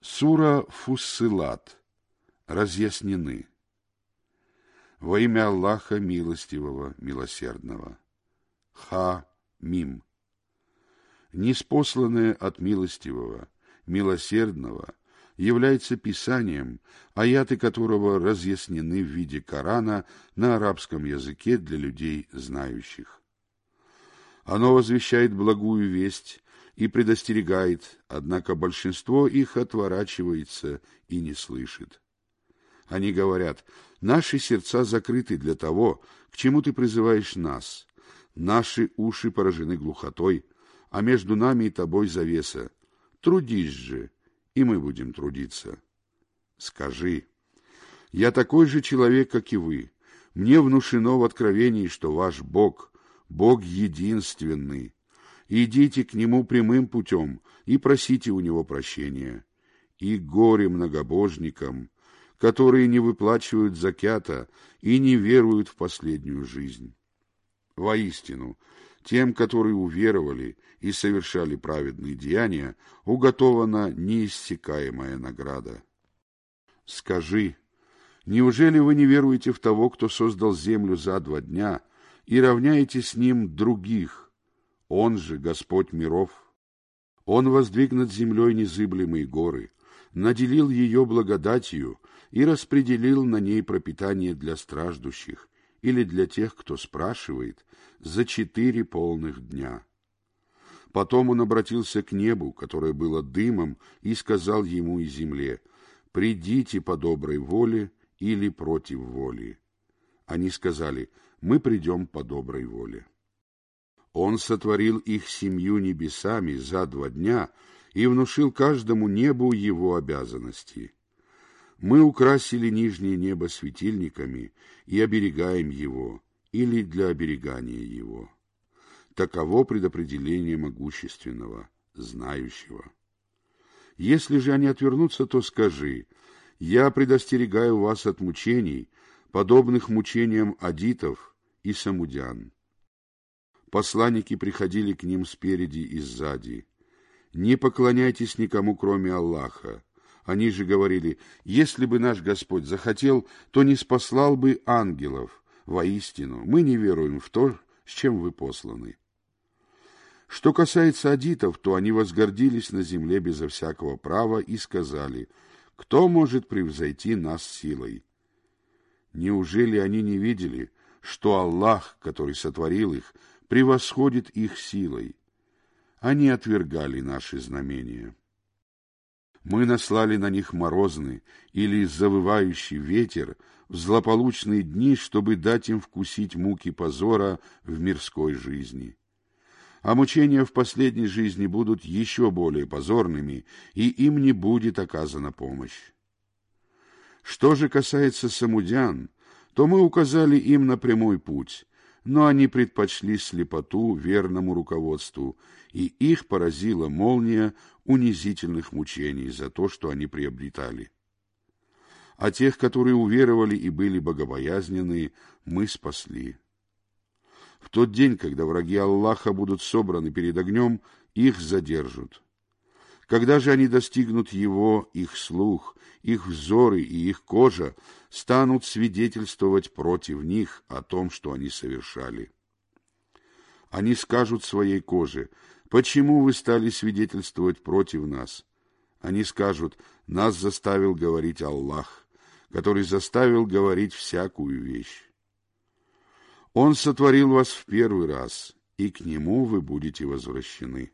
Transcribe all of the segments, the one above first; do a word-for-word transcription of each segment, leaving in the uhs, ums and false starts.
Сура Фуссилат. Разъяснены. Во имя Аллаха Милостивого, Милосердного. Ха-Мим. Ниспосланное от Милостивого, Милосердного является Писанием, аяты которого разъяснены в виде Корана на арабском языке для людей знающих. Оно возвещает благую весть и предостерегает, однако большинство их отворачивается и не слышит. Они говорят: наши сердца закрыты для того, к чему ты призываешь нас. Наши уши поражены глухотой, а между нами и тобой завеса. Трудись же, и мы будем трудиться. Скажи: я такой же человек, как и вы. Мне внушено в откровении, что ваш Бог, Бог единственный. Идите к Нему прямым путем и просите у Него прощения. И горе многобожникам, которые не выплачивают закята и не веруют в последнюю жизнь. Воистину, тем, которые уверовали и совершали праведные деяния, уготована неиссякаемая награда. Скажи: неужели вы не веруете в того, кто создал землю за два дня, и равняете с ним других? Он же Господь миров. Он воздвиг над землей незыблемые горы, наделил ее благодатью и распределил на ней пропитание для страждущих или для тех, кто спрашивает, за четыре полных дня. Потом он обратился к небу, которое было дымом, и сказал ему и земле: «Придите по доброй воле или против воли». Они сказали: «Мы придем по доброй воле». Он сотворил их семью небесами за два дня и внушил каждому небу его обязанности. Мы украсили нижнее небо светильниками и оберегаем его, или для оберегания его. Таково предопределение могущественного, знающего. Если же они отвернутся, то скажи: я предостерегаю вас от мучений, подобных мучениям адитов и самудян. Посланники приходили к ним спереди и сзади. Не поклоняйтесь никому, кроме Аллаха. Они же говорили: если бы наш Господь захотел, то не спаслал бы ангелов. Воистину, мы не веруем в то, с чем вы посланы. Что касается адитов, то они возгордились на земле безо всякого права и сказали: кто может превзойти нас силой? Неужели они не видели, что Аллах, который сотворил их, превосходит их силой? Они отвергали наши знамения. Мы наслали на них морозный или завывающий ветер в злополучные дни, чтобы дать им вкусить муки позора в мирской жизни. А мучения в последней жизни будут еще более позорными, и им не будет оказана помощь. Что же касается самудян, то мы указали им на прямой путь, но они предпочли слепоту верному руководству, и их поразила молния унизительных мучений за то, что они приобретали. А тех, которые уверовали и были богобоязненны, мы спасли. В тот день, когда враги Аллаха будут собраны перед огнем, их задержат. Когда же они достигнут его, их слух, их взоры и их кожа станут свидетельствовать против них о том, что они совершали. Они скажут своей коже: почему вы стали свидетельствовать против нас? Они скажут: нас заставил говорить Аллах, который заставил говорить всякую вещь. Он сотворил вас в первый раз, и к нему вы будете возвращены.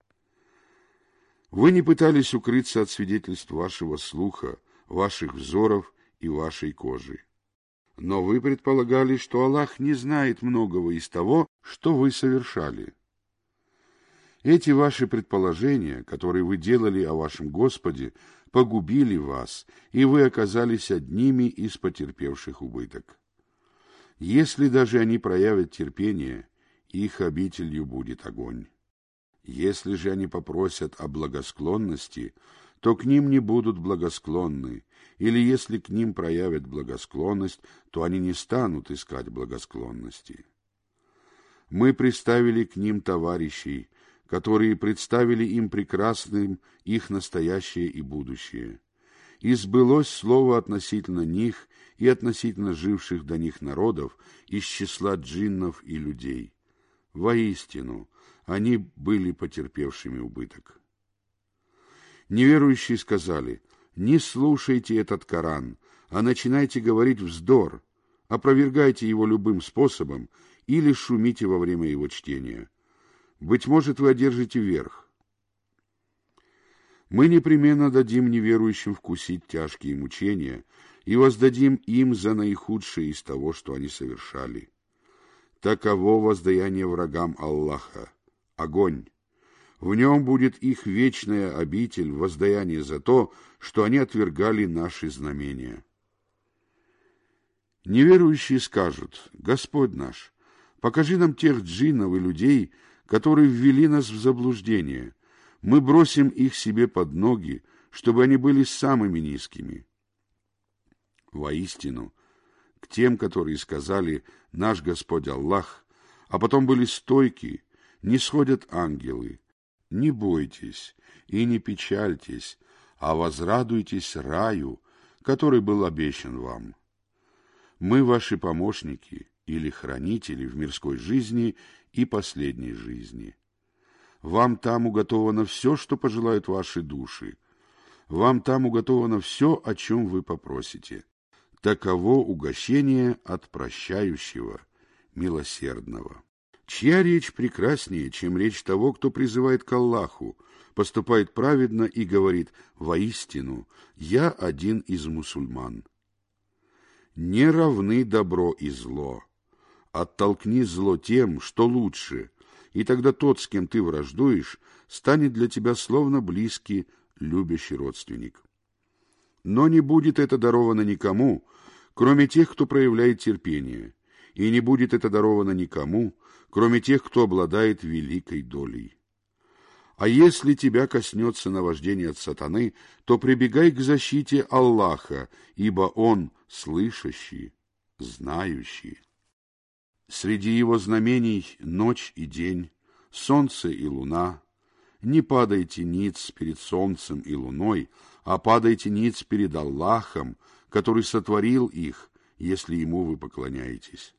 Вы не пытались укрыться от свидетельств вашего слуха, ваших взоров и вашей кожи. Но вы предполагали, что Аллах не знает многого из того, что вы совершали. Эти ваши предположения, которые вы делали о вашем Господе, погубили вас, и вы оказались одними из потерпевших убыток. Если даже они проявят терпение, их обителью будет огонь. Если же они попросят о благосклонности, то к ним не будут благосклонны, или если к ним проявят благосклонность, то они не станут искать благосклонности. Мы приставили к ним товарищей, которые представили им прекрасным их настоящее и будущее. И сбылось слово относительно них и относительно живших до них народов из числа джиннов и людей. Воистину, они были потерпевшими убыток. Неверующие сказали: «Не слушайте этот Коран, а начинайте говорить вздор, опровергайте его любым способом или шумите во время его чтения. Быть может, вы одержите верх». Мы непременно дадим неверующим вкусить тяжкие мучения и воздадим им за наихудшее из того, что они совершали. Таково воздаяние врагам Аллаха — огонь. В нем будет их вечная обитель, воздаяние за то, что они отвергали наши знамения. Неверующие скажут: «Господь наш, покажи нам тех джиннов и людей, которые ввели нас в заблуждение. Мы бросим их себе под ноги, чтобы они были самыми низкими». Воистину, к тем, которые сказали «Наш Господь Аллах», а потом были стойки, не сходят ангелы. Не бойтесь и не печальтесь, а возрадуйтесь раю, который был обещан вам. Мы ваши помощники или хранители в мирской жизни и последней жизни. Вам там уготовано все, что пожелают ваши души. Вам там уготовано все, о чем вы попросите. Таково угощение от прощающего, милосердного. Чья речь прекраснее, чем речь того, кто призывает к Аллаху, поступает праведно и говорит: «Воистину, я один из мусульман». Не равны добро и зло. Оттолкни зло тем, что лучше, и тогда тот, с кем ты враждуешь, станет для тебя словно близкий, любящий родственник. Но не будет это даровано никому, кроме тех, кто проявляет терпение, и не будет это даровано никому, кроме тех, кто обладает великой долей. А если тебя коснется наваждение от сатаны, то прибегай к защите Аллаха, ибо Он слышащий, знающий. Среди его знамений ночь и день, солнце и луна. Не падайте ниц перед солнцем и луной, а падайте ниц перед Аллахом, который сотворил их, если ему вы поклоняетесь.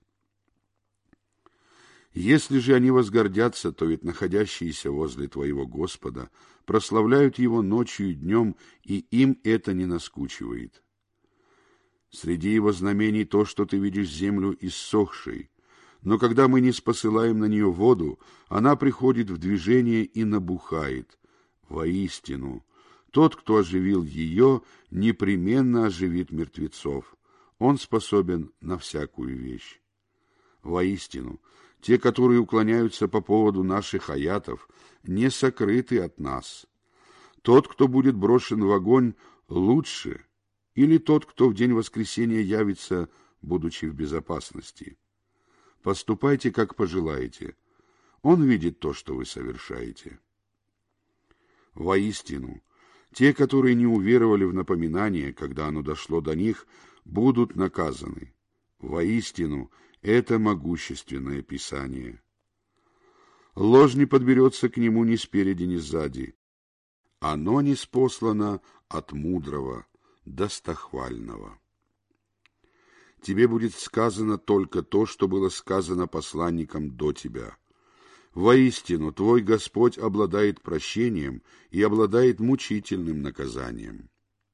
Если же они возгордятся, то ведь находящиеся возле твоего Господа прославляют его ночью и днем, и им это не наскучивает. Среди его знамений то, что ты видишь землю иссохшей, но когда мы не спосылаем на нее воду, она приходит в движение и набухает. Воистину, тот, кто оживил ее, непременно оживит мертвецов. Он способен на всякую вещь. Воистину, те, которые уклоняются по поводу наших аятов, не сокрыты от нас. Тот, кто будет брошен в огонь, лучше, или тот, кто в день воскресения явится, будучи в безопасности. Поступайте, как пожелаете. Он видит то, что вы совершаете. Воистину, те, которые не уверовали в напоминание, когда оно дошло до них, будут наказаны. Воистину, это могущественное Писание. Ложь не подберется к нему ни спереди, ни сзади. Оно ниспослано от мудрого, достохвального. Тебе будет сказано только то, что было сказано посланникам до тебя. Воистину, твой Господь обладает прощением и обладает мучительным наказанием.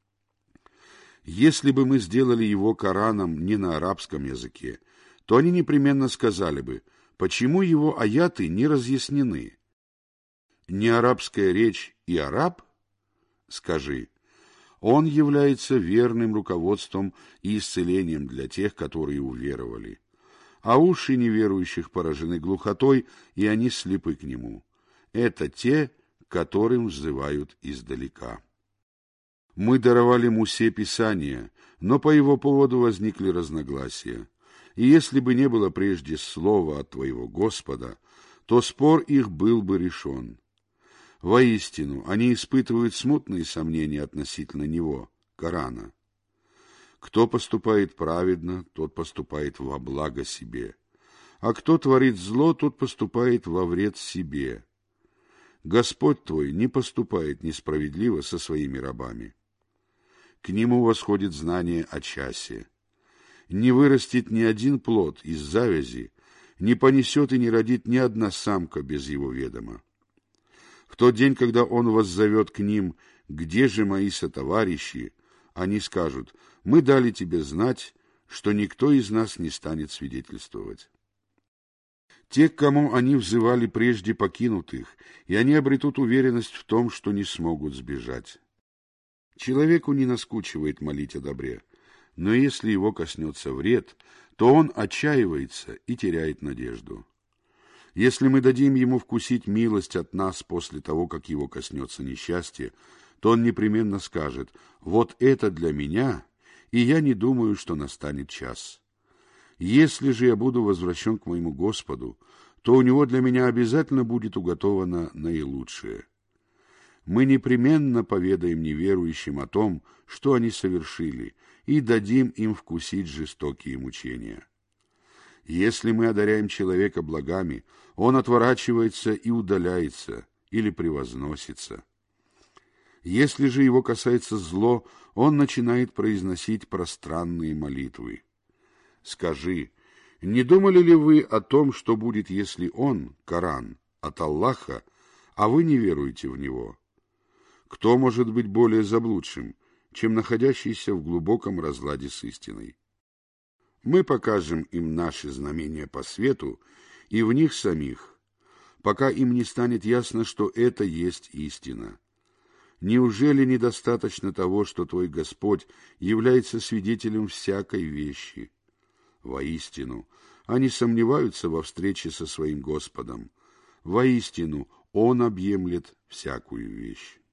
Если бы мы сделали его Кораном не на арабском языке, то они непременно сказали бы: почему его аяты не разъяснены? Не арабская речь и араб? Скажи: он является верным руководством и исцелением для тех, которые уверовали. А уши неверующих поражены глухотой, и они слепы к нему. Это те, которым взывают издалека. Мы даровали Мусе Писание, но по его поводу возникли разногласия. И если бы не было прежде слова от твоего Господа, то спор их был бы решен. Воистину, они испытывают смутные сомнения относительно него, Корана. Кто поступает праведно, тот поступает во благо себе, а кто творит зло, тот поступает во вред себе. Господь твой не поступает несправедливо со своими рабами. К нему восходит знание о часе. Не вырастет ни один плод из завязи, не понесет и не родит ни одна самка без его ведома. В тот день, когда он воззовет к ним: «Где же мои сотоварищи?», они скажут: «Мы дали тебе знать, что никто из нас не станет свидетельствовать». Те, к кому они взывали, прежде покинут их, и они обретут уверенность в том, что не смогут сбежать. Человеку не наскучивает молить о добре, но если его коснется вред, то он отчаивается и теряет надежду. Если мы дадим ему вкусить милость от нас после того, как его коснется несчастье, то он непременно скажет: «Вот это для меня, и я не думаю, что настанет час». Если же я буду возвращен к моему Господу, то у него для меня обязательно будет уготовано наилучшее. Мы непременно поведаем неверующим о том, что они совершили, и дадим им вкусить жестокие мучения. Если мы одаряем человека благами, он отворачивается и удаляется, или превозносится. Если же его касается зло, он начинает произносить пространные молитвы. Скажи, не думали ли вы о том, что будет, если он, Коран, от Аллаха, а вы не веруете в него? Кто может быть более заблудшим, чем находящийся в глубоком разладе с истиной? Мы покажем им наши знамения по свету и в них самих, пока им не станет ясно, что это есть истина. Неужели недостаточно того, что твой Господь является свидетелем всякой вещи? Воистину, они сомневаются во встрече со своим Господом. Воистину, Он объемлет всякую вещь.